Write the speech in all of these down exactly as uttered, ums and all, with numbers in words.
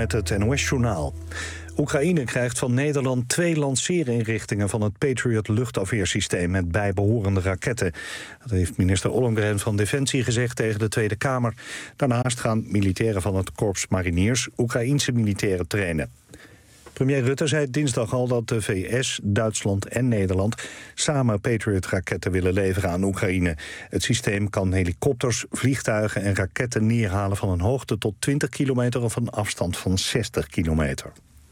met het N O S-journaal. Oekraïne krijgt van Nederland twee lanceerinrichtingen van het Patriot luchtafweersysteem met bijbehorende raketten. Dat heeft minister Ollongren van Defensie gezegd tegen de Tweede Kamer. Daarnaast gaan militairen van het Korps Mariniers Oekraïense militairen trainen. Premier Rutte zei dinsdag al dat de V S, Duitsland en Nederland samen Patriot-raketten willen leveren aan Oekraïne. Het systeem kan helikopters, vliegtuigen en raketten neerhalen van een hoogte tot twintig kilometer of een afstand van zestig kilometer.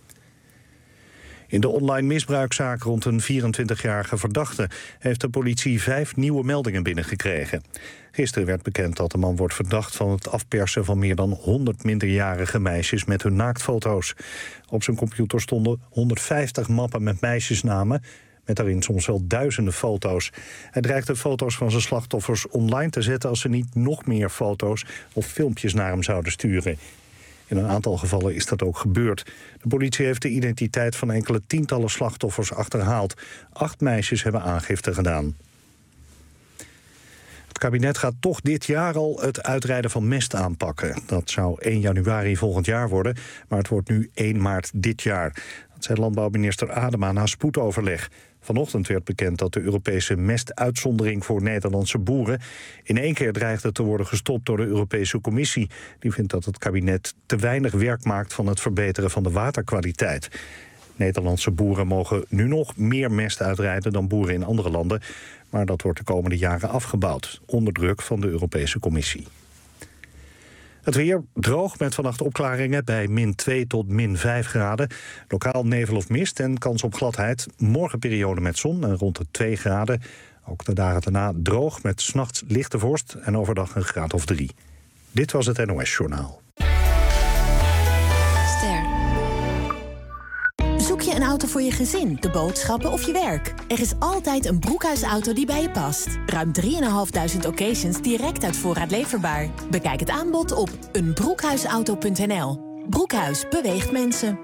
In de online misbruikzaak rond een vierentwintigjarige verdachte heeft de politie vijf nieuwe meldingen binnengekregen. Gisteren werd bekend dat de man wordt verdacht van het afpersen van meer dan honderd minderjarige meisjes met hun naaktfoto's. Op zijn computer stonden honderdvijftig mappen met meisjesnamen, met daarin soms wel duizenden foto's. Hij dreigde foto's van zijn slachtoffers online te zetten als ze niet nog meer foto's of filmpjes naar hem zouden sturen. In een aantal gevallen is dat ook gebeurd. De politie heeft de identiteit van enkele tientallen slachtoffers achterhaald. Acht meisjes hebben aangifte gedaan. Het kabinet gaat toch dit jaar al het uitrijden van mest aanpakken. Dat zou één januari volgend jaar worden, maar het wordt nu één maart dit jaar. Dat zei landbouwminister Adema na spoedoverleg. Vanochtend werd bekend dat de Europese mestuitzondering voor Nederlandse boeren in één keer dreigde te worden gestopt door de Europese Commissie. Die vindt dat het kabinet te weinig werk maakt van het verbeteren van de waterkwaliteit. Nederlandse boeren mogen nu nog meer mest uitrijden dan boeren in andere landen, maar dat wordt de komende jaren afgebouwd, onder druk van de Europese Commissie. Het weer droog met vannacht opklaringen bij min twee tot min vijf graden. Lokaal nevel of mist en kans op gladheid. Morgen periode met zon en rond de twee graden. Ook de dagen daarna droog met 's nachts lichte vorst en overdag een graad of drie. Dit was het N O S-journaal. Ster. Zoek je een auto voor je gezin, de boodschappen of je werk? Er is altijd een Broekhuisauto die bij je past. Ruim drieduizend vijfhonderd occasions direct uit voorraad leverbaar. Bekijk het aanbod op een broekhuisauto punt n l. Broekhuis beweegt mensen.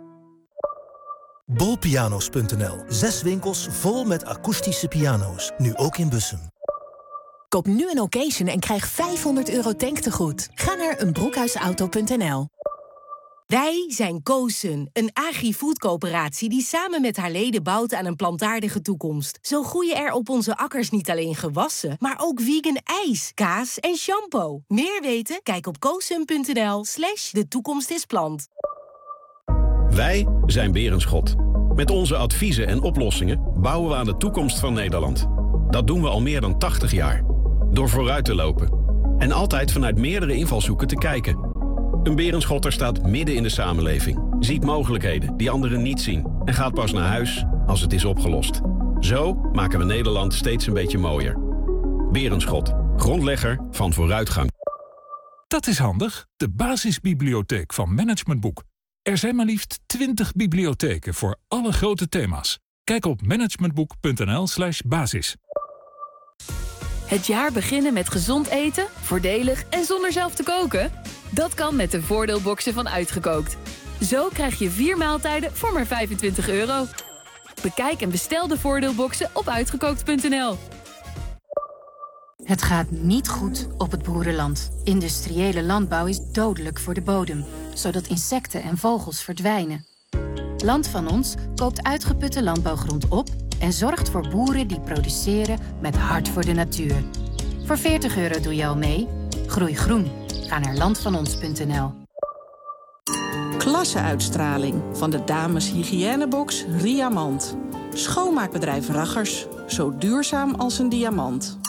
bol pianos punt n l. Zes winkels vol met akoestische piano's. Nu ook in Bussum. Koop nu een occasion en krijg vijfhonderd euro tanktegoed. Ga naar een broekhuisauto punt n l. Wij zijn Koosun, een agri-food-coöperatie die samen met haar leden bouwt aan een plantaardige toekomst. Zo groeien er op onze akkers niet alleen gewassen, maar ook vegan ijs, kaas en shampoo. Meer weten? Kijk op koosun punt n l slash de toekomst is plant. Wij zijn Berenschot. Met onze adviezen en oplossingen bouwen we aan de toekomst van Nederland. Dat doen we al meer dan tachtig jaar. Door vooruit te lopen. En altijd vanuit meerdere invalshoeken te kijken. Een Berenschotter staat midden in de samenleving. Ziet mogelijkheden die anderen niet zien. En gaat pas naar huis als het is opgelost. Zo maken we Nederland steeds een beetje mooier. Berenschot. Grondlegger van vooruitgang. Dat is handig. De basisbibliotheek van Management Boek. Er zijn maar liefst twintig bibliotheken voor alle grote thema's. Kijk op managementboek punt n l slash basis. Het jaar beginnen met gezond eten, voordelig en zonder zelf te koken? Dat kan met de voordeelboxen van Uitgekookt. Zo krijg je vier maaltijden voor maar vijfentwintig euro. Bekijk en bestel de voordeelboxen op uitgekookt punt n l. Het gaat niet goed op het boerenland. Industriële landbouw is dodelijk voor de bodem, zodat insecten en vogels verdwijnen. Land van Ons koopt uitgeputte landbouwgrond op en zorgt voor boeren die produceren met hart voor de natuur. Voor veertig euro doe je al mee. Groei groen. Ga naar land van ons punt n l. Klasse-uitstraling van de dames hygiënebox Riamant. Schoonmaakbedrijf Raggers. Zo duurzaam als een diamant.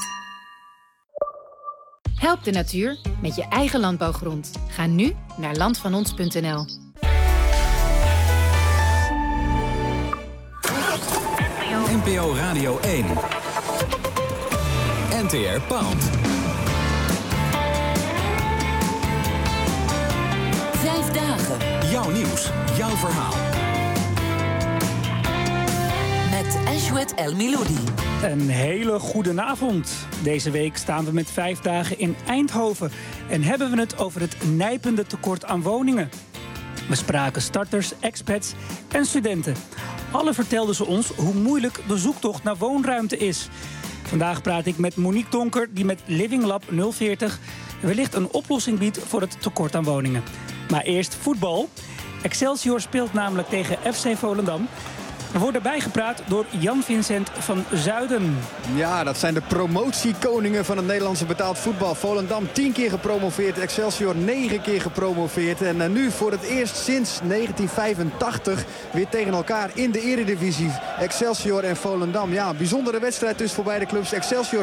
Help de natuur met je eigen landbouwgrond. Ga nu naar land van ons punt n l. N P O Radio één. N T R Pound. Vijf dagen. Jouw nieuws, jouw verhaal. Met Ashwet El Miloudi. Een hele goede avond. Deze week staan we met vijf dagen in Eindhoven en hebben we het over het nijpende tekort aan woningen. We spraken starters, expats en studenten. Alle vertelden ze ons hoe moeilijk de zoektocht naar woonruimte is. Vandaag praat ik met Monique Donker, die met Living Lab nul veertig wellicht een oplossing biedt voor het tekort aan woningen. Maar eerst voetbal. Excelsior speelt namelijk tegen F C Volendam. We worden bijgepraat door Jan Vincent van Zuiden. Ja, dat zijn de promotiekoningen van het Nederlandse betaald voetbal. Volendam tien keer gepromoveerd, Excelsior negen keer gepromoveerd. En uh, nu voor het eerst sinds negentien vijfentachtig weer tegen elkaar in de Eredivisie. Excelsior en Volendam. Ja, een bijzondere wedstrijd dus voor beide clubs. Excelsior...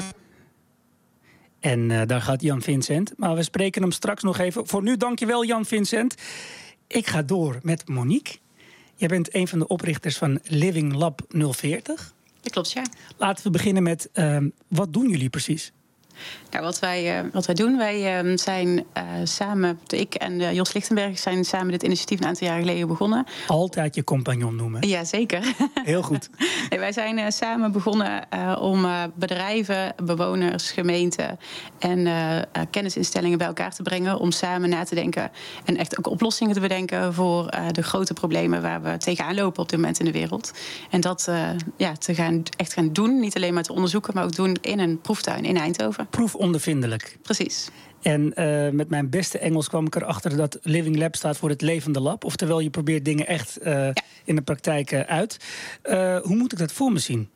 En uh, daar gaat Jan Vincent. Maar we spreken hem straks nog even. Voor nu dankjewel Jan Vincent. Ik ga door met Monique. Jij bent een van de oprichters van Living Lab nul veertig. Dat klopt, ja. Laten we beginnen met, uh, wat doen jullie precies? Nou, wat, wij, uh, wat wij doen, wij uh, zijn uh, samen, ik en uh, Jos Lichtenberg zijn samen dit initiatief een aantal jaar geleden begonnen. Altijd je compagnon noemen. Ja, zeker. Heel goed. Nee, wij zijn uh, samen begonnen uh, om uh, bedrijven, bewoners, gemeenten en uh, uh, kennisinstellingen bij elkaar te brengen. Om samen na te denken en echt ook oplossingen te bedenken voor uh, de grote problemen waar we tegenaan lopen op dit moment in de wereld. En dat uh, ja, te gaan, echt gaan doen, niet alleen maar te onderzoeken, maar ook doen in een proeftuin in Eindhoven. Proefondervindelijk. Precies. En uh, met mijn beste Engels kwam ik erachter dat Living Lab staat voor het levende lab. Oftewel, je probeert dingen echt uh, ja. in de praktijk uh, uit. Uh, hoe moet ik dat voor me zien?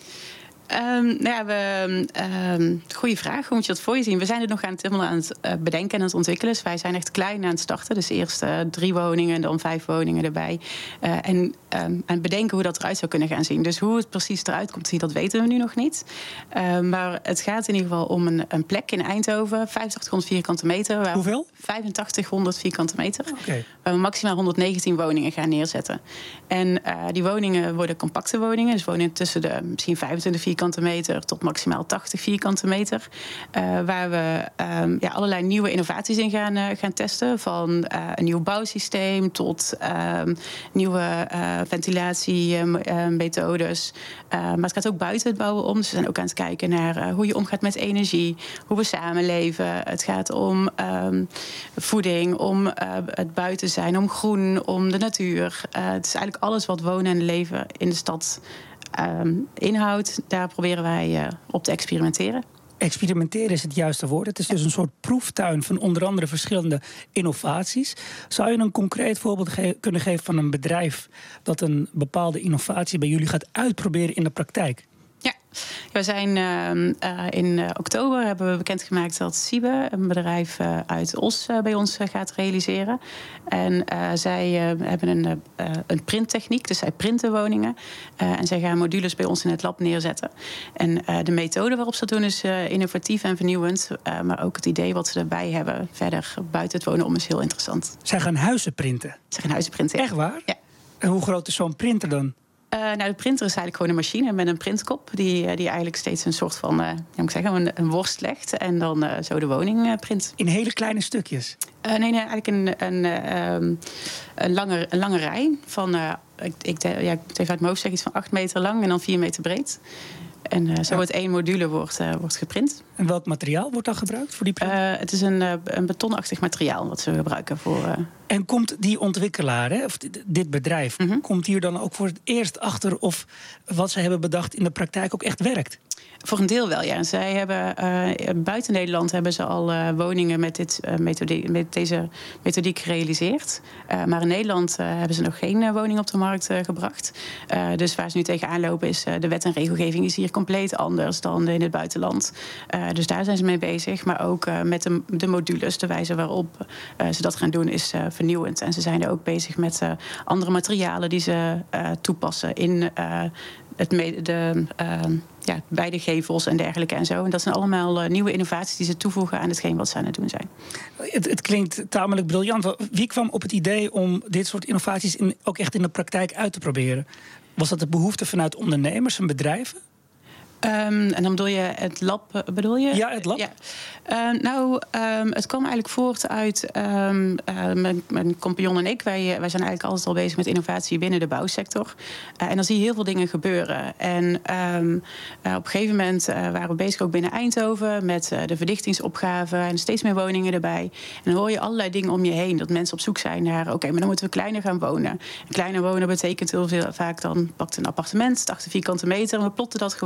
Um, nou ja, we, um, goeie vraag. Hoe moet je dat voor je zien? We zijn het nog aan het, helemaal aan het uh, bedenken en aan het ontwikkelen. Dus wij zijn echt klein aan het starten. Dus eerst uh, drie woningen, dan vijf woningen erbij. Uh, en um, aan het bedenken hoe dat eruit zou kunnen gaan zien. Dus hoe het precies eruit komt, dat weten we nu nog niet. Uh, maar het gaat in ieder geval om een, een plek in Eindhoven. vijfentachtighonderd vierkante meter. Waar Hoeveel? vijfentachtighonderd vierkante meter. Okay. Waar we maximaal honderdnegentien woningen gaan neerzetten. En uh, die woningen worden compacte woningen. Dus wonen tussen de misschien vijfentwintig vierkante meter tot maximaal tachtig vierkante meter. Uh, waar we um, ja, allerlei nieuwe innovaties in gaan, uh, gaan testen. Van uh, een nieuw bouwsysteem tot uh, nieuwe uh, ventilatiemethodes. Uh, maar het gaat ook buiten het bouwen om. Dus we zijn ook aan het kijken naar uh, hoe je omgaat met energie. Hoe we samenleven. Het gaat om um, voeding, om uh, het buiten zijn, om groen, om de natuur. Uh, het is eigenlijk alles wat wonen en leven in de stad Um, inhoud, daar proberen wij uh, op te experimenteren. Experimenteren is het juiste woord. Het is dus een soort proeftuin van onder andere verschillende innovaties. Zou je een concreet voorbeeld ge- kunnen geven van een bedrijf dat een bepaalde innovatie bij jullie gaat uitproberen in de praktijk? Ja, we zijn uh, uh, in uh, oktober hebben we bekendgemaakt dat Siebe, een bedrijf uh, uit Os, uh, bij ons uh, gaat realiseren. En uh, zij uh, hebben een, uh, een printtechniek, dus zij printen woningen. Uh, en zij gaan modules bij ons in het lab neerzetten. En uh, de methode waarop ze dat doen is uh, innovatief en vernieuwend. Uh, maar ook het idee wat ze erbij hebben, verder buiten het wonen om, is heel interessant. Zij gaan huizen printen? Zij gaan huizen printen, ja. Echt waar? Ja. En hoe groot is zo'n printer dan? Uh, nou, de printer is eigenlijk gewoon een machine met een printkop die, die eigenlijk steeds een soort van, uh, hoe moet ik zeggen, een, een worst legt en dan uh, zo de woning uh, print. In hele kleine stukjes? Uh, nee, nee, eigenlijk een, een, um, een, lange, een lange rij van, uh, ik, ik, ja, ik moet even uit mijn hoofd zeggen, iets van acht meter lang en dan vier meter breed. En uh, zo ja. wordt één module wordt, uh, wordt geprint. En welk materiaal wordt dan gebruikt voor die print? Uh, het is een, uh, een betonachtig materiaal wat ze gebruiken voor. Uh... En komt die ontwikkelaar, hè, of dit bedrijf, mm-hmm. komt hier dan ook voor het eerst achter of wat ze hebben bedacht in de praktijk ook echt werkt? Voor een deel wel, ja. Zij hebben, uh, buiten Nederland hebben ze al uh, woningen met, dit, uh, methodiek, met deze methodiek gerealiseerd. Uh, maar in Nederland uh, hebben ze nog geen uh, woning op de markt uh, gebracht. Uh, dus waar ze nu tegenaan lopen is uh, de wet en regelgeving is hier compleet anders dan in het buitenland. Uh, dus daar zijn ze mee bezig. Maar ook uh, met de, de modules, de wijze waarop uh, ze dat gaan doen, is uh, vernieuwend. En ze zijn er ook bezig met uh, andere materialen die ze uh, toepassen in uh, het me- de... Uh, Ja, bij de gevels en dergelijke en zo. En dat zijn allemaal uh, nieuwe innovaties die ze toevoegen aan hetgeen wat ze aan het doen zijn. Het, het klinkt tamelijk briljant. Wie kwam op het idee om dit soort innovaties in, ook echt in de praktijk uit te proberen? Was dat de behoefte vanuit ondernemers en bedrijven? Um, en dan bedoel je het lab, bedoel je? Ja, het lab. Ja. Uh, nou, um, het kwam eigenlijk voort uit um, uh, mijn, mijn compagnon en ik. Wij, wij zijn eigenlijk altijd al bezig met innovatie binnen de bouwsector. Uh, en dan zie je heel veel dingen gebeuren. En um, uh, op een gegeven moment uh, waren we bezig ook binnen Eindhoven met uh, de verdichtingsopgave en steeds meer woningen erbij. En dan hoor je allerlei dingen om je heen. Dat mensen op zoek zijn naar, oké, okay, maar dan moeten we kleiner gaan wonen. En kleiner wonen betekent heel veel vaak dan pakt een appartement, tachtig vierkante meter, en we plotten dat gewoon.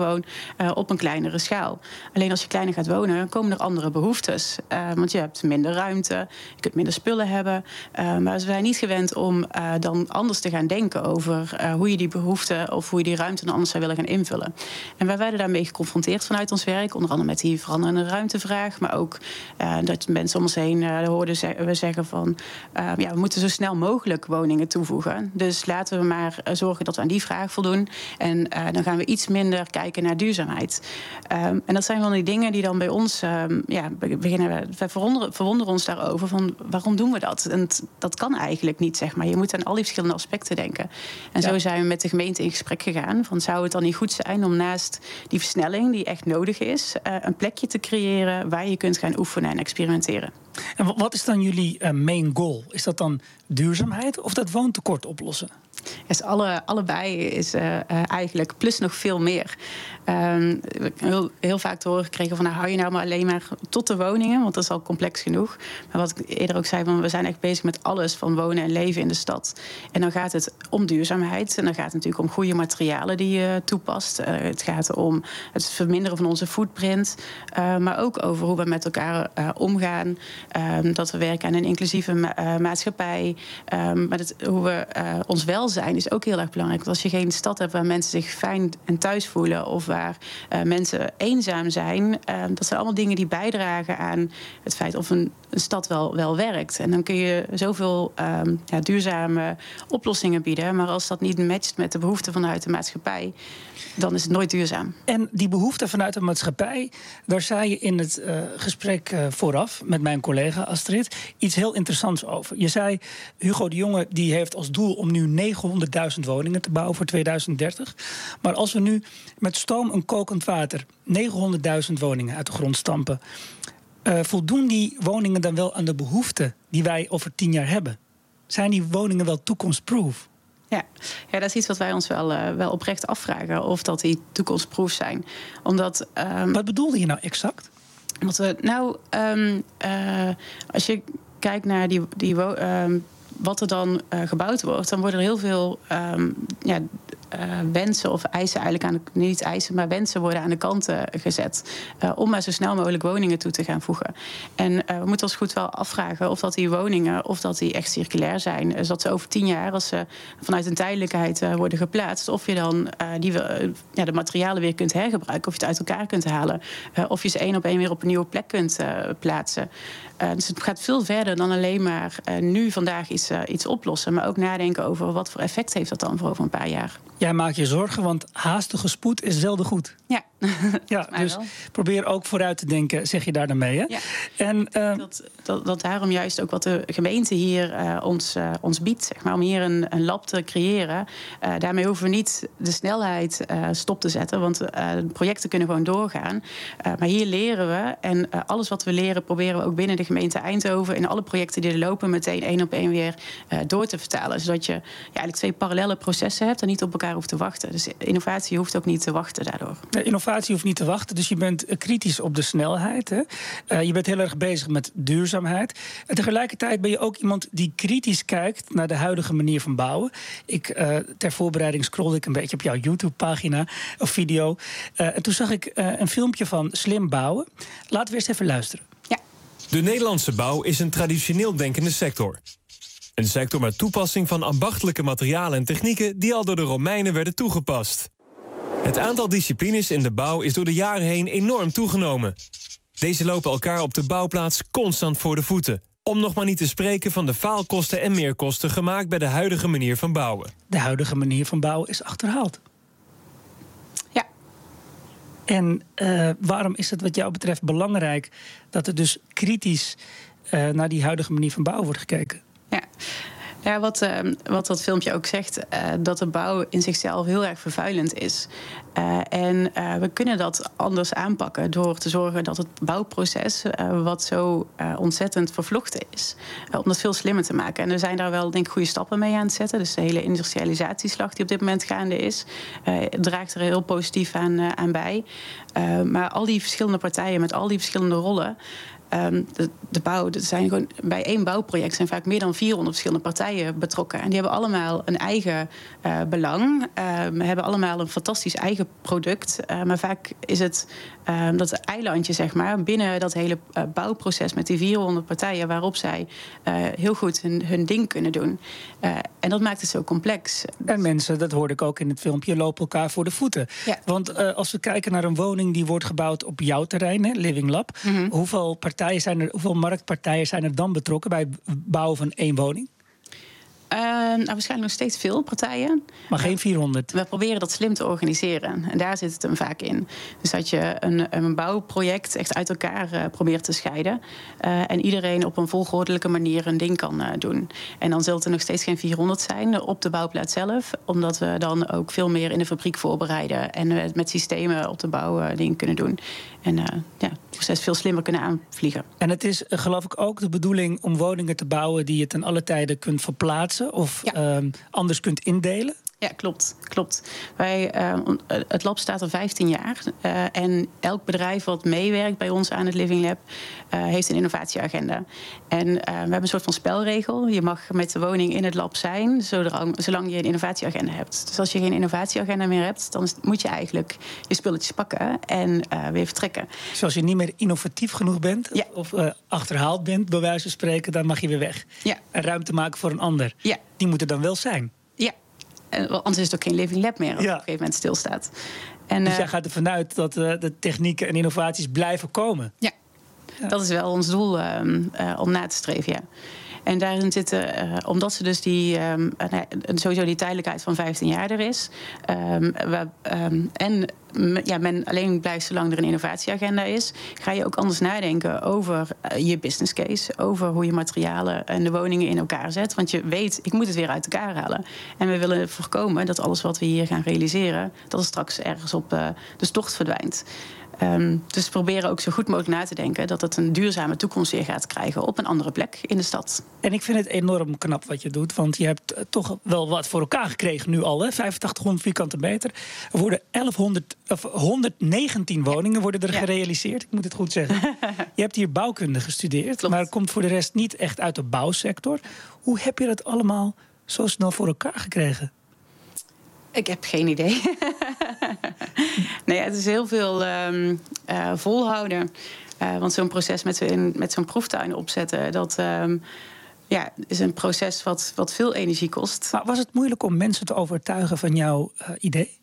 uh, op een kleinere schaal. Alleen als je kleiner gaat wonen, komen er andere behoeftes. Uh, want je hebt minder ruimte, je kunt minder spullen hebben. Uh, maar we zijn niet gewend om uh, dan anders te gaan denken over uh, hoe je die behoeften of hoe je die ruimte dan anders zou willen gaan invullen. En wij werden daarmee geconfronteerd vanuit ons werk, onder andere met die veranderende ruimtevraag, maar ook uh, dat mensen om ons heen uh, hoorden ze- we zeggen van uh, ja, we moeten zo snel mogelijk woningen toevoegen. Dus laten we maar uh, zorgen dat we aan die vraag voldoen. En uh, dan gaan we iets minder kijken naar duurzaamheid. Um, en dat zijn van die dingen die dan bij ons um, ja, beginnen. We, wij verwonderen, verwonderen ons daarover van waarom doen we dat? En t- dat kan eigenlijk niet, zeg maar. Je moet aan al die verschillende aspecten denken. En ja. Zo zijn we met de gemeente in gesprek gegaan. Van zou het dan niet goed zijn om naast die versnelling die echt nodig is, uh, een plekje te creëren waar je kunt gaan oefenen en experimenteren. En wat is dan jullie uh, main goal? Is dat dan duurzaamheid of dat woontekort oplossen? Is alle, allebei is uh, uh, eigenlijk plus nog veel meer. Um, heel, heel vaak te horen gekregen van nou, hou je nou maar alleen maar tot de woningen, want dat is al complex genoeg. Maar wat ik eerder ook zei, van, we zijn echt bezig met alles van wonen en leven in de stad. En dan gaat het om duurzaamheid. En dan gaat het natuurlijk om goede materialen die je toepast. Uh, het gaat om het verminderen van onze footprint. Uh, maar ook over hoe we met elkaar uh, omgaan. Um, dat we werken aan een inclusieve ma- uh, maatschappij. Um, maar dat, hoe we uh, ons welzijn is ook heel erg belangrijk. Want als je geen stad hebt waar mensen zich fijn en thuis voelen, of waar uh, mensen eenzaam zijn, uh, dat zijn allemaal dingen die bijdragen aan het feit of een, een stad wel, wel werkt. En dan kun je zoveel um, ja, duurzame oplossingen bieden. Maar als dat niet matcht met de behoeften vanuit de maatschappij, dan is het nooit duurzaam. En die behoeften vanuit de maatschappij, daar zei je in het uh, gesprek uh, vooraf met mijn collega Astrid iets heel interessants over. Je zei, Hugo de Jonge die heeft als doel om nu negenhonderdduizend woningen te bouwen voor tweeduizend dertig. Maar als we nu met stoom en kokend water negenhonderdduizend woningen uit de grond stampen, uh, voldoen die woningen dan wel aan de behoeften die wij over tien jaar hebben? Zijn die woningen wel toekomstproof? Ja. ja, dat is iets wat wij ons wel, uh, wel oprecht afvragen, of dat die toekomstproof zijn. Omdat, um, wat bedoelde je nou exact? Wat we, nou, um, uh, als je kijkt naar die, die, um, wat er dan uh, gebouwd wordt, dan worden er heel veel um, ja, uh, wensen of eisen eigenlijk aan de, niet eisen, maar wensen worden aan de kant uh, gezet. Uh, om maar zo snel mogelijk woningen toe te gaan voegen. En uh, we moeten ons goed wel afvragen of dat die woningen, of dat die echt circulair zijn. Dus dat ze over tien jaar, als ze vanuit een tijdelijkheid uh, worden geplaatst, of je dan uh, die, uh, ja, de materialen weer kunt hergebruiken, of je het uit elkaar kunt halen, uh, of je ze één op één weer op een nieuwe plek kunt uh, plaatsen. Uh, dus het gaat veel verder dan alleen maar uh, nu vandaag iets, uh, iets oplossen, maar ook nadenken over wat voor effect heeft dat dan voor over een paar jaar. Jij maakt je zorgen, want haastige spoed is zelden goed. Ja, ja dus wel. Probeer ook vooruit te denken, zeg je daar dan mee. Hè? Ja. En, uh, dat, dat, dat daarom juist ook wat de gemeente hier uh, ons, uh, ons biedt, zeg maar, om hier een, een lab te creëren. Uh, daarmee hoeven we niet de snelheid uh, stop te zetten, want uh, de projecten kunnen gewoon doorgaan. Uh, maar hier leren we, en uh, alles wat we leren proberen we ook binnen de gemeente Eindhoven in alle projecten die er lopen meteen één op één weer uh, door te vertalen. Zodat je ja, eigenlijk twee parallelle processen hebt en niet op elkaar hoeft te wachten. Dus innovatie hoeft ook niet te wachten daardoor. Ja, innovatie hoeft niet te wachten, dus je bent kritisch op de snelheid. Hè? Uh, je bent heel erg bezig met duurzaamheid. En tegelijkertijd ben je ook iemand die kritisch kijkt naar de huidige manier van bouwen. Ik, uh, ter voorbereiding scrollde ik een beetje op jouw YouTube-pagina of video. Uh, en toen zag ik uh, een filmpje van Slim Bouwen. Laten we eerst even luisteren. Ja. De Nederlandse bouw is een traditioneel denkende sector. Een sector met toepassing van ambachtelijke materialen en technieken die al door de Romeinen werden toegepast. Het aantal disciplines in de bouw is door de jaren heen enorm toegenomen. Deze lopen elkaar op de bouwplaats constant voor de voeten. Om nog maar niet te spreken van de faalkosten en meerkosten gemaakt bij de huidige manier van bouwen. De huidige manier van bouwen is achterhaald. Ja. En uh, waarom is het wat jou betreft belangrijk dat er dus kritisch uh, naar die huidige manier van bouwen wordt gekeken? Ja. Ja, wat, uh, wat dat filmpje ook zegt, uh, dat de bouw in zichzelf heel erg vervuilend is. Uh, en uh, we kunnen dat anders aanpakken door te zorgen dat het bouwproces, uh, wat zo uh, ontzettend vervlochten is, uh, om dat veel slimmer te maken. En we zijn daar wel, denk ik, goede stappen mee aan het zetten. Dus de hele industrialisatieslag die op dit moment gaande is, uh, draagt er heel positief aan, uh, aan bij. Uh, maar al die verschillende partijen met al die verschillende rollen, um, de, de bouw, er zijn gewoon, bij één bouwproject zijn vaak meer dan vierhonderd verschillende partijen betrokken. En die hebben allemaal een eigen uh, belang. Um, hebben allemaal een fantastisch eigen product. Uh, maar vaak is het um, dat eilandje, zeg maar, binnen dat hele uh, bouwproces met die vierhonderd partijen waarop zij uh, heel goed hun, hun ding kunnen doen. Uh, en dat maakt het zo complex. En mensen, dat hoorde ik ook in het filmpje, lopen elkaar voor de voeten. Ja. Want uh, als we kijken naar een woning die wordt gebouwd op jouw terrein, hè, Living Lab, mm-hmm. hoeveel partijen zijn er, hoeveel marktpartijen zijn er dan betrokken bij het bouwen van één woning? Uh, nou, waarschijnlijk nog steeds veel partijen. Maar geen vierhonderd? We proberen dat slim te organiseren. En daar zit het hem vaak in. Dus dat je een, een bouwproject echt uit elkaar uh, probeert te scheiden. Uh, en iedereen op een volgordelijke manier een ding kan uh, doen. En dan zult er nog steeds geen vierhonderd zijn op de bouwplaats zelf. Omdat we dan ook veel meer in de fabriek voorbereiden. En uh, met systemen op de bouw uh, dingen kunnen doen. En uh, ja, het proces veel slimmer kunnen aanvliegen. En het is, uh, geloof ik, ook de bedoeling om woningen te bouwen die je ten alle tijde kunt verplaatsen of ja. um, anders kunt indelen? Ja, klopt. klopt. Wij, uh, het lab staat er vijftien jaar. Uh, en elk bedrijf wat meewerkt bij ons aan het Living Lab Uh, heeft een innovatieagenda. En uh, we hebben een soort van spelregel. Je mag met de woning in het lab zijn, zolang, zolang je een innovatieagenda hebt. Dus als je geen innovatieagenda meer hebt, dan moet je eigenlijk je spulletjes pakken en uh, weer vertrekken. Dus als je niet meer innovatief genoeg bent, ja. of uh, achterhaald bent, bij wijze van spreken, dan mag je weer weg. Ja. En ruimte maken voor een ander. Ja. Die moet er dan wel zijn. Ja. Uh, anders is het ook geen Living Lab meer, als ja. op een gegeven moment stilstaat. En, dus uh, jij gaat ervan uit dat uh, de technieken en innovaties blijven komen? Ja. Ja. Dat is wel ons doel uh, uh, om na te streven, ja. En daarin zitten, uh, omdat ze dus die, um, uh, sowieso die tijdelijkheid van vijftien jaar er is. Um, we, um, en ja, men alleen blijft zolang er een innovatieagenda is, ga je ook anders nadenken over uh, je business case, over hoe je materialen en de woningen in elkaar zet. Want je weet, ik moet het weer uit elkaar halen. En we willen voorkomen dat alles wat we hier gaan realiseren, dat het straks ergens op uh, de tocht verdwijnt. Um, dus we proberen ook zo goed mogelijk na te denken dat het een duurzame toekomst weer gaat krijgen op een andere plek in de stad. En ik vind het enorm knap wat je doet, want je hebt toch wel wat voor elkaar gekregen nu al, hè? vijfentachtighonderd vierkante meter. Er worden elfhonderd, of honderdnegentien woningen worden er ja. gerealiseerd, ik moet het goed zeggen. Je hebt hier bouwkunde gestudeerd, Klopt. maar komt voor de rest niet echt uit de bouwsector. Hoe heb je dat allemaal zo snel voor elkaar gekregen? Ik heb geen idee. Nee, het is heel veel um, uh, volhouden. Uh, want zo'n proces met zo'n, met zo'n proeftuin opzetten, dat um, ja, is een proces wat, wat veel energie kost. Maar was het moeilijk om mensen te overtuigen van jouw uh, idee?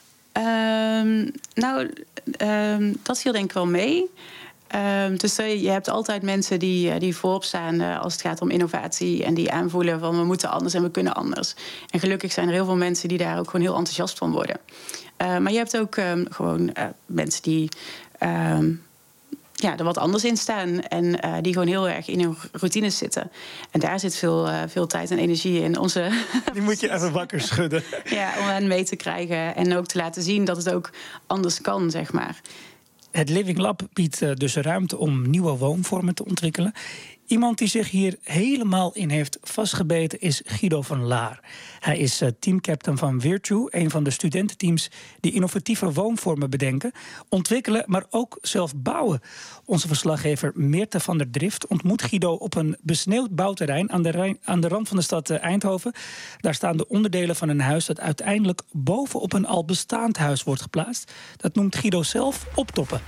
Um, nou, um, dat viel denk ik wel mee. Um, dus uh, je hebt altijd mensen die, uh, die voorop staan uh, als het gaat om innovatie en die aanvoelen van we moeten anders en we kunnen anders. En gelukkig zijn er heel veel mensen die daar ook gewoon heel enthousiast van worden. Uh, maar je hebt ook um, gewoon uh, mensen die um, ja, er wat anders in staan en uh, die gewoon heel erg in hun routines zitten. En daar zit veel, uh, veel tijd en energie in. Onze die moet je even wakker schudden. Ja, om hen mee te krijgen en ook te laten zien dat het ook anders kan, zeg maar. Het Living Lab biedt uh, dus ruimte om nieuwe woonvormen te ontwikkelen. Iemand die zich hier helemaal in heeft vastgebeten is Guido van Laar. Hij is uh, teamcaptain van Virtue, een van de studententeams die innovatieve woonvormen bedenken, ontwikkelen, maar ook zelf bouwen. Onze verslaggever Meerte van der Drift ontmoet Guido op een besneeuwd bouwterrein aan de, Rijn, aan de rand van de stad uh, Eindhoven. Daar staan de onderdelen van een huis dat uiteindelijk bovenop een al bestaand huis wordt geplaatst. Dat noemt Guido zelf optoppen.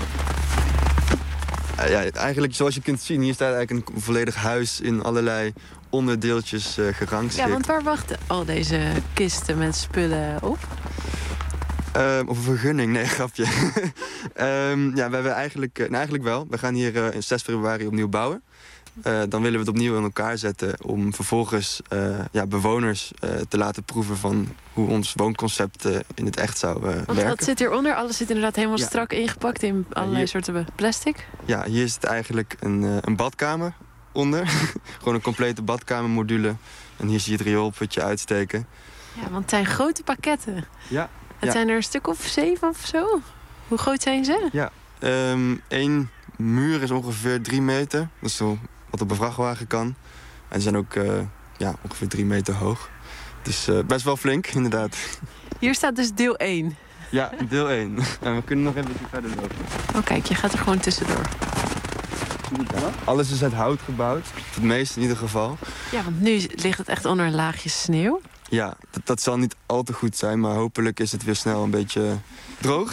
Ja, eigenlijk zoals je kunt zien, hier staat eigenlijk een volledig huis in allerlei onderdeeltjes uh, gerangschikt. Ja, want waar wachten al deze kisten met spullen op? Uh, of een vergunning, nee, grapje. um, ja, we hebben eigenlijk, uh, nou, eigenlijk wel. We gaan hier uh, in zes februari opnieuw bouwen. Uh, dan willen we het opnieuw in elkaar zetten om vervolgens uh, ja, bewoners uh, te laten proeven van hoe ons woonconcept uh, in het echt zou uh, Want werken. Wat zit hieronder? Alles zit inderdaad helemaal ja. strak ingepakt in allerlei hier, soorten plastic. Ja, hier zit eigenlijk een, uh, een badkamer onder. Gewoon een complete badkamermodule. En hier zie je het rioolputje uitsteken. Ja, want het zijn grote pakketten. Ja. Het ja. zijn er een stuk of zeven of zo. Hoe groot zijn ze? Ja, um, één muur is ongeveer drie meter. Dat is zo wat op een vrachtwagen kan. En ze zijn ook uh, ja, ongeveer drie meter hoog. Dus uh, best wel flink, inderdaad. Hier staat dus deel één. Ja, deel één. En we kunnen nog even verder lopen. Oh kijk, je gaat er gewoon tussendoor. Alles is uit hout gebouwd. Het meeste in ieder geval. Ja, want nu ligt het echt onder een laagje sneeuw. Ja, dat, dat zal niet al te goed zijn, maar hopelijk is het weer snel een beetje droog.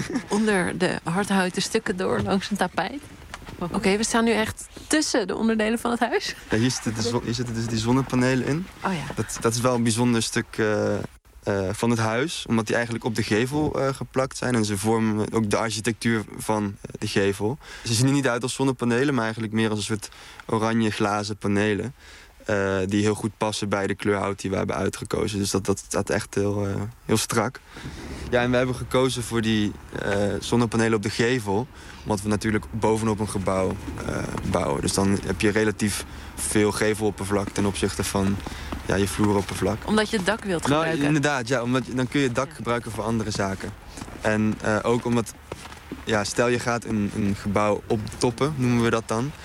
Onder de hardhouten stukken door langs een tapijt. Oké, okay, we staan nu echt tussen de onderdelen van het huis. Ja, hier zitten, de zon, hier zitten dus die zonnepanelen in. Oh ja. Dat, dat is wel een bijzonder stuk uh, uh, van het huis, omdat die eigenlijk op de gevel uh, geplakt zijn. En ze vormen ook de architectuur van de gevel. Ze zien er niet uit als zonnepanelen, maar eigenlijk meer als een soort oranje glazen panelen. Uh, die heel goed passen bij de kleurhout die we hebben uitgekozen. Dus dat, dat staat echt heel, uh, heel strak. Ja, en we hebben gekozen voor die uh, zonnepanelen op de gevel. Omdat we natuurlijk bovenop een gebouw uh, bouwen. Dus dan heb je relatief veel geveloppervlak ten opzichte van ja, je vloeroppervlak. Omdat je het dak wilt gebruiken? Nou, inderdaad, ja. Omdat je, dan kun je het dak gebruiken voor andere zaken. En uh, ook omdat, ja, stel je gaat een, een gebouw optoppen, noemen we dat dan.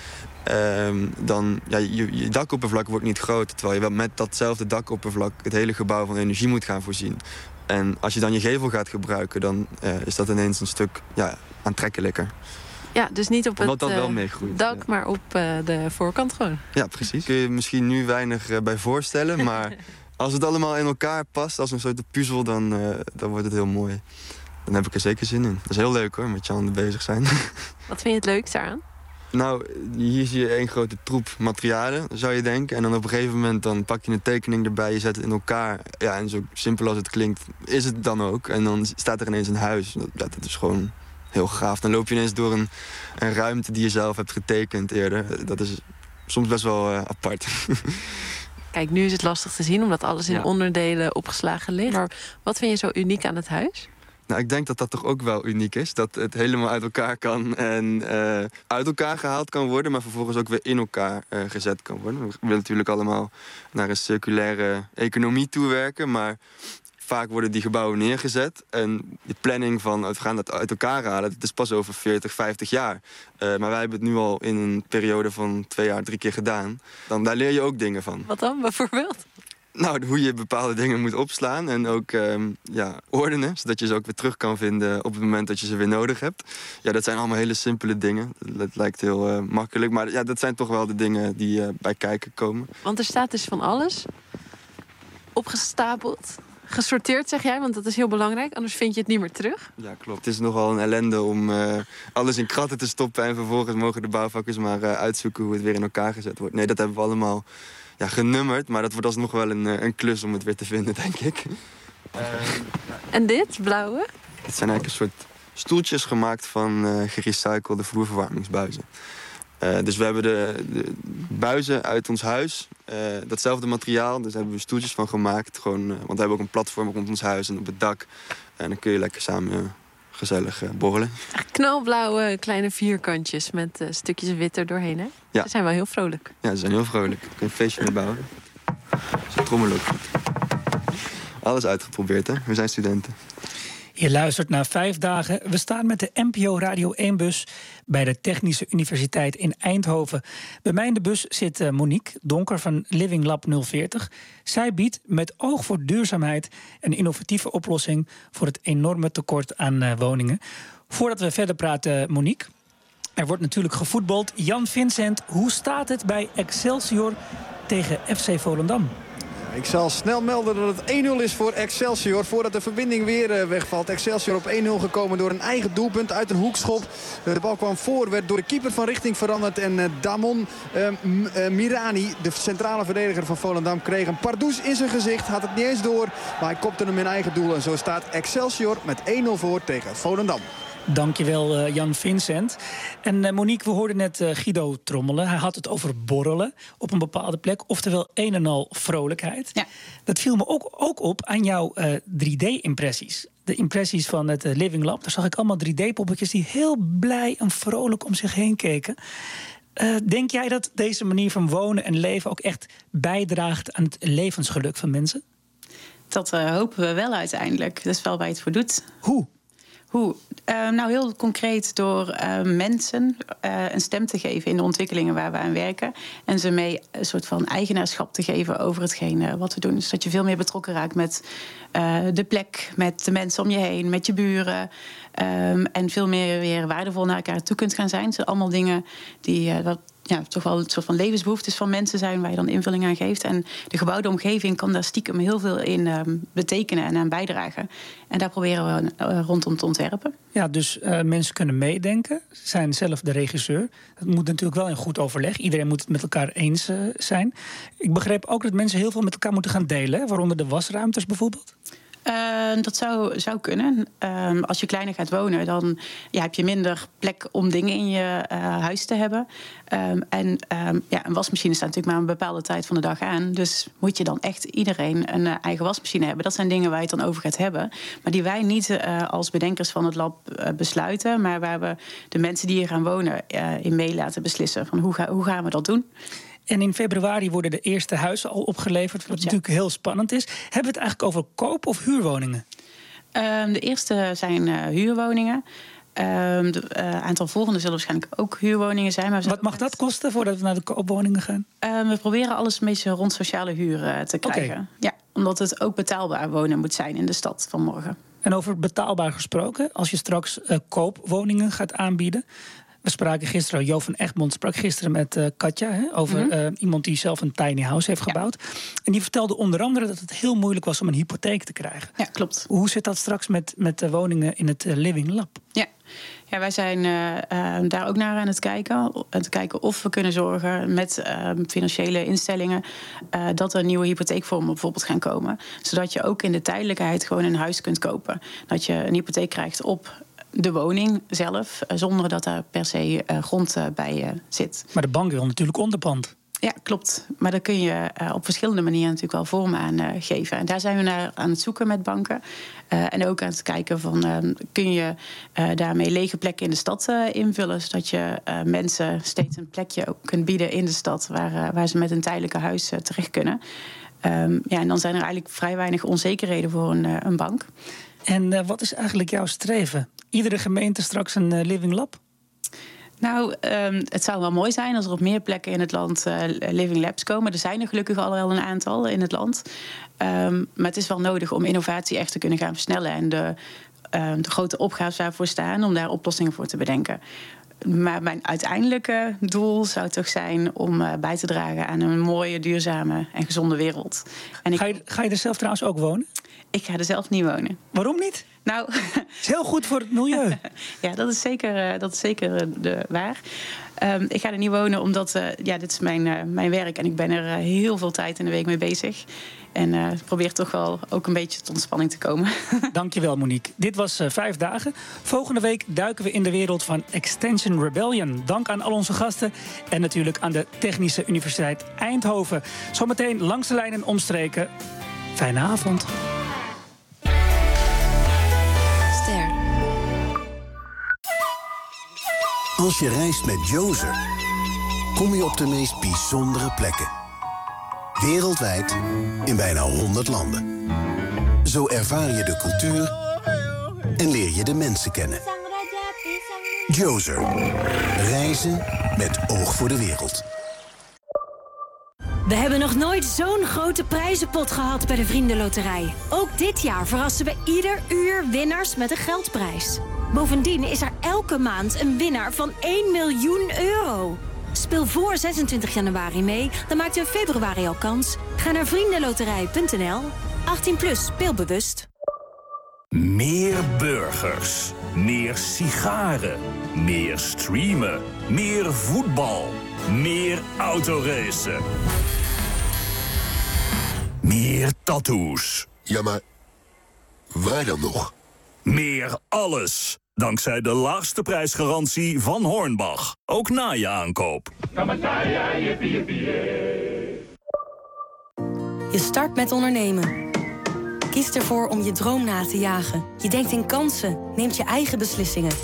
Um, dan, ja, je, je dakoppervlak wordt niet groter, terwijl je wel met datzelfde dakoppervlak het hele gebouw van energie moet gaan voorzien. En als je dan je gevel gaat gebruiken, dan uh, is dat ineens een stuk ja, aantrekkelijker. Ja, dus niet op Omdat het dat wel uh, meegroeit, dak, ja. maar op uh, de voorkant gewoon. Ja, precies. Kun je misschien nu weinig uh, bij voorstellen, maar als het allemaal in elkaar past als een soort puzzel, dan, uh, dan wordt het heel mooi. Dan heb ik er zeker zin in. Dat is heel leuk hoor, met je handen bezig zijn. Wat vind je het leukste aan? Nou, hier zie je één grote troep materialen, zou je denken. En dan op een gegeven moment dan pak je een tekening erbij, je zet het in elkaar. Ja, en zo simpel als het klinkt, is het dan ook. En dan staat er ineens een huis. Dat, dat is gewoon heel gaaf. Dan loop je ineens door een, een ruimte die je zelf hebt getekend eerder. Dat is soms best wel uh, apart. Kijk, nu is het lastig te zien, omdat alles in ja. onderdelen opgeslagen ligt. Maar wat vind je zo uniek aan het huis? Nou, ik denk dat dat toch ook wel uniek is. Dat het helemaal uit elkaar kan en uh, uit elkaar gehaald kan worden, maar vervolgens ook weer in elkaar uh, gezet kan worden. We willen natuurlijk allemaal naar een circulaire economie toewerken, maar vaak worden die gebouwen neergezet. En de planning van we gaan dat uit elkaar halen, dat is pas over veertig, vijftig jaar. Uh, maar wij hebben het nu al in een periode van twee jaar, drie keer gedaan. Dan, daar leer je ook dingen van. Wat dan, bijvoorbeeld? Nou, hoe je bepaalde dingen moet opslaan en ook um, ja, ordenen, zodat je ze ook weer terug kan vinden op het moment dat je ze weer nodig hebt. Ja, dat zijn allemaal hele simpele dingen. Dat lijkt heel uh, makkelijk, maar ja, dat zijn toch wel de dingen die uh, bij kijken komen. Want er staat dus van alles opgestapeld, gesorteerd zeg jij, want dat is heel belangrijk, anders vind je het niet meer terug. Ja, klopt. Het is nogal een ellende om uh, alles in kratten te stoppen en vervolgens mogen de bouwvakkers maar uh, uitzoeken hoe het weer in elkaar gezet wordt. Nee, dat hebben we allemaal ja, genummerd, maar dat wordt alsnog wel een, een klus om het weer te vinden, denk ik. Uh, en dit, blauwe? Het zijn eigenlijk een soort stoeltjes gemaakt van uh, gerecyclede vloerverwarmingsbuizen. Uh, dus we hebben de, de buizen uit ons huis, uh, datzelfde materiaal, dus daar hebben we stoeltjes van gemaakt. Gewoon, uh, want we hebben ook een platform rond ons huis en op het dak. En dan kun je lekker samen uh, gezellig uh, borrelen. Knalblauwe kleine vierkantjes met uh, stukjes wit er doorheen, hè? Ja. Ze zijn wel heel vrolijk. Ja, ze zijn heel vrolijk. Kun je een feestje mee bouwen. Zo'n trommel ook. Alles uitgeprobeerd, hè? We zijn studenten. Je luistert naar Vijf Dagen. We staan met de N P O Radio één-bus bij de Technische Universiteit in Eindhoven. Bij mij in de bus zit Monique Donker van Living Lab nul veertig. Zij biedt met oog voor duurzaamheid een innovatieve oplossing voor het enorme tekort aan uh, woningen. Voordat we verder praten, Monique, er wordt natuurlijk gevoetbald. Jan Vincent, hoe staat het bij Excelsior tegen F C Volendam? Ik zal snel melden dat het één nul is voor Excelsior. Voordat de verbinding weer wegvalt. Excelsior op één nul gekomen door een eigen doelpunt uit een hoekschop. De bal kwam voor, werd door de keeper van richting veranderd. En uh, Damon uh, uh, Mirani, de centrale verdediger van Volendam, kreeg een pardoes in zijn gezicht. Had het niet eens door, maar hij kopte hem in eigen doel. En zo staat Excelsior met één nul voor tegen Volendam. Dankjewel, uh, Jan Vincent. En uh, Monique, we hoorden net uh, Guido trommelen. Hij had het over borrelen op een bepaalde plek. Oftewel een en al vrolijkheid. Ja. Dat viel me ook, ook op aan jouw uh, drie D-impressies. De impressies van het uh, Living Lab. Daar zag ik allemaal drie D-poppetjes die heel blij en vrolijk om zich heen keken. Uh, denk jij dat deze manier van wonen en leven ook echt bijdraagt aan het levensgeluk van mensen? Dat uh, hopen we wel uiteindelijk. Dat is wel waar je het voor doet. Hoe? Hoe? Uh, nou, heel concreet door uh, mensen uh, een stem te geven in de ontwikkelingen waar we aan werken. En ze mee een soort van eigenaarschap te geven over hetgeen uh, wat we doen. Dus dat je veel meer betrokken raakt met uh, de plek, met de mensen om je heen, met je buren. Um, en veel meer weer waardevol naar elkaar toe kunt gaan zijn. Het zijn allemaal dingen die uh, wat, ja, toch wel een soort van levensbehoeftes van mensen zijn waar je dan invulling aan geeft. En de gebouwde omgeving kan daar stiekem heel veel in um, betekenen en aan bijdragen. En daar proberen we uh, rondom te ontwerpen. Ja, dus uh, mensen kunnen meedenken. Ze zijn zelf de regisseur. Dat moet natuurlijk wel in goed overleg. Iedereen moet het met elkaar eens uh, zijn. Ik begreep ook dat mensen heel veel met elkaar moeten gaan delen. Hè? Waaronder de wasruimtes bijvoorbeeld. Uh, dat zou, zou kunnen. Uh, als je kleiner gaat wonen, dan ja, heb je minder plek om dingen in je uh, huis te hebben. Um, en um, ja, een wasmachine staat natuurlijk maar een bepaalde tijd van de dag aan. Dus moet je dan echt iedereen een uh, eigen wasmachine hebben. Dat zijn dingen waar je het dan over gaat hebben. Maar die wij niet uh, als bedenkers van het lab uh, besluiten. Maar waar we de mensen die hier gaan wonen uh, in mee laten beslissen. Van hoe, ga, hoe gaan we dat doen? En in februari worden de eerste huizen al opgeleverd, wat ja. natuurlijk heel spannend is. Hebben we het eigenlijk over koop- of huurwoningen? Uh, de eerste zijn uh, huurwoningen. Het uh, uh, aantal volgende zullen waarschijnlijk ook huurwoningen zijn. Maar wat mag dat kosten voordat we naar de koopwoningen gaan? Uh, we proberen alles een beetje rond sociale huur uh, te krijgen. Okay. Ja, omdat het ook betaalbaar wonen moet zijn in de stad van morgen. En over betaalbaar gesproken, als je straks uh, koopwoningen gaat aanbieden. We spraken gisteren, Jo van Egmond sprak gisteren met uh, Katja... Hè, over mm-hmm. uh, iemand die zelf een tiny house heeft gebouwd. Ja. En die vertelde onder andere dat het heel moeilijk was om een hypotheek te krijgen. Ja, klopt. Hoe zit dat straks met, met de woningen in het uh, Living Lab? Ja. Ja, wij zijn uh, uh, daar ook naar aan het kijken. Aan te kijken of we kunnen zorgen met uh, financiële instellingen... Uh, dat er nieuwe hypotheekvormen bijvoorbeeld gaan komen. Zodat je ook in de tijdelijkheid gewoon een huis kunt kopen. Dat je een hypotheek krijgt op de woning zelf, zonder dat daar per se uh, grond uh, bij uh, zit. Maar de bank wil natuurlijk onderpand. Ja, klopt. Maar daar kun je uh, op verschillende manieren natuurlijk wel vorm aan uh, geven. En daar zijn we naar aan het zoeken met banken. Uh, en ook aan het kijken van, uh, kun je uh, daarmee lege plekken in de stad uh, invullen... zodat je uh, mensen steeds een plekje ook kunt bieden in de stad... waar, uh, waar ze met een tijdelijke huis uh, terecht kunnen. Um, ja, en dan zijn er eigenlijk vrij weinig onzekerheden voor een, uh, een bank. En uh, wat is eigenlijk jouw streven? Iedere gemeente straks een uh, Living Lab? Nou, um, het zou wel mooi zijn als er op meer plekken in het land uh, Living Labs komen. Er zijn er gelukkig al wel een aantal in het land. Um, maar het is wel nodig om innovatie echt te kunnen gaan versnellen. En de, uh, de grote opgaves daarvoor staan om daar oplossingen voor te bedenken. Maar mijn uiteindelijke doel zou toch zijn om uh, bij te dragen aan een mooie, duurzame en gezonde wereld. En ik... ga, je, ga je er zelf trouwens ook wonen? Ik ga er zelf niet wonen. Waarom niet? Nou, het is heel goed voor het milieu. Ja, dat is zeker, uh, dat is zeker uh, de, waar. Um, ik ga er niet wonen omdat uh, ja, dit is mijn, uh, mijn werk en ik ben er uh, heel veel tijd in de week mee bezig. En uh, probeer toch wel ook een beetje tot ontspanning te komen. Dankjewel, Monique. Dit was uh, Vijf Dagen. Volgende week duiken we in de wereld van Extension Rebellion. Dank aan al onze gasten en natuurlijk aan de Technische Universiteit Eindhoven. Zometeen langs de lijn en omstreken. Fijne avond. Ster. Als je reist met Jozer, kom je op de meest bijzondere plekken. Wereldwijd in bijna honderd landen. Zo ervaar je de cultuur en leer je de mensen kennen. Jozer. Reizen met oog voor de wereld. We hebben nog nooit zo'n grote prijzenpot gehad bij de Vriendenloterij. Ook dit jaar verrassen we ieder uur winnaars met een geldprijs. Bovendien is er elke maand een winnaar van één miljoen euro. Speel voor zesentwintig januari mee, dan maakt u in februari al kans. Ga naar vriendenloterij punt n l. achttien plus, speelbewust. Meer burgers, meer sigaren, meer streamen, meer voetbal, meer autoracen. Meer tattoos. Ja, maar waar dan nog? Meer alles. Dankzij de laagste prijsgarantie van Hornbach. Ook na je aankoop. Je start met ondernemen. Kies ervoor om je droom na te jagen. Je denkt in kansen, neemt je eigen beslissingen.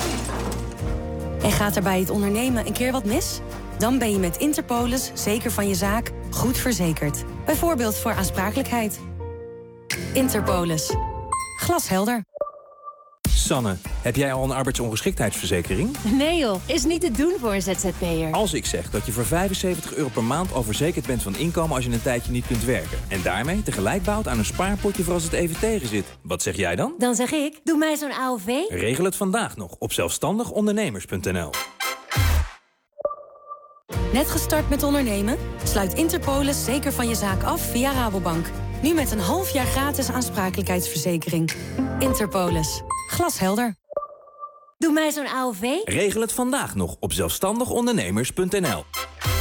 En gaat er bij het ondernemen een keer wat mis? Dan ben je met Interpolis zeker van je zaak goed verzekerd. Bijvoorbeeld voor aansprakelijkheid. Interpolis. Glashelder. Sanne, heb jij al een arbeidsongeschiktheidsverzekering? Nee joh, is niet te doen voor een Z Z P'er. Als ik zeg dat je voor vijfenzeventig euro per maand al verzekerd bent van inkomen als je een tijdje niet kunt werken. En daarmee tegelijk bouwt aan een spaarpotje voor als het even tegen zit. Wat zeg jij dan? Dan zeg ik, doe mij zo'n A O V. Regel het vandaag nog op zelfstandig ondernemers punt n l. Net gestart met ondernemen? Sluit Interpolis zeker van je zaak af via Rabobank. Nu met een half jaar gratis aansprakelijkheidsverzekering. Interpolis. Glashelder. Doe mij zo'n A O V. Regel het vandaag nog op zelfstandig ondernemers punt n l.